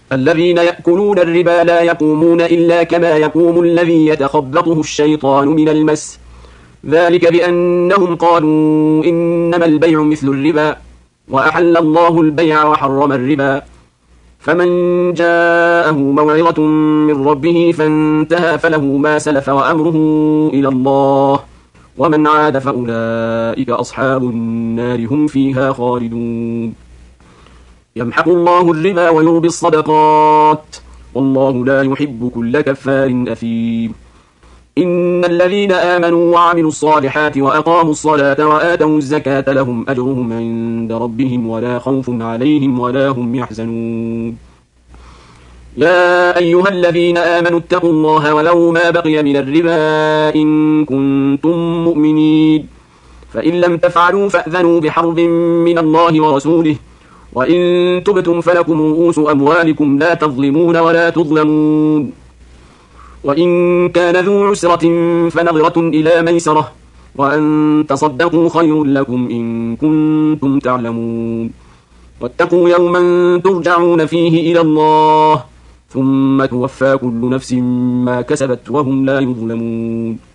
الذين يأكلون الربا لا يقومون إلا كما يقوم الذي يتخبطه الشيطان من المس، ذلك بأنهم قالوا إنما البيع مثل الربا وأحل الله البيع وحرم الربا. فمن جاءه موعظة من ربه فانتهى فله ما سلف وأمره إلى الله، ومن عاد فأولئك أصحاب النار هم فيها خالدون. يمحق الله الربا ويربي الصدقات، والله لا يحب كل كفار أثيم. إن الذين آمنوا وعملوا الصالحات وأقاموا الصلاة وآتوا الزكاة لهم أجرهم عند ربهم ولا خوف عليهم ولا هم يحزنون. يا أيها الذين آمنوا اتقوا الله وذروا ما بقي من الربا إن كنتم مؤمنين، فإن لم تفعلوا فأذنوا بحرب من الله ورسوله، وإن تبتم فلكم رؤوس أموالكم لا تظلمون ولا تظلمون، وإن كان ذو عسرة فنظرة إلى ميسرة، وأن تصدقوا خير لكم إن كنتم تعلمون. واتقوا يوما ترجعون فيه إلى الله ثم توفى كل نفس ما كسبت وهم لا يظلمون.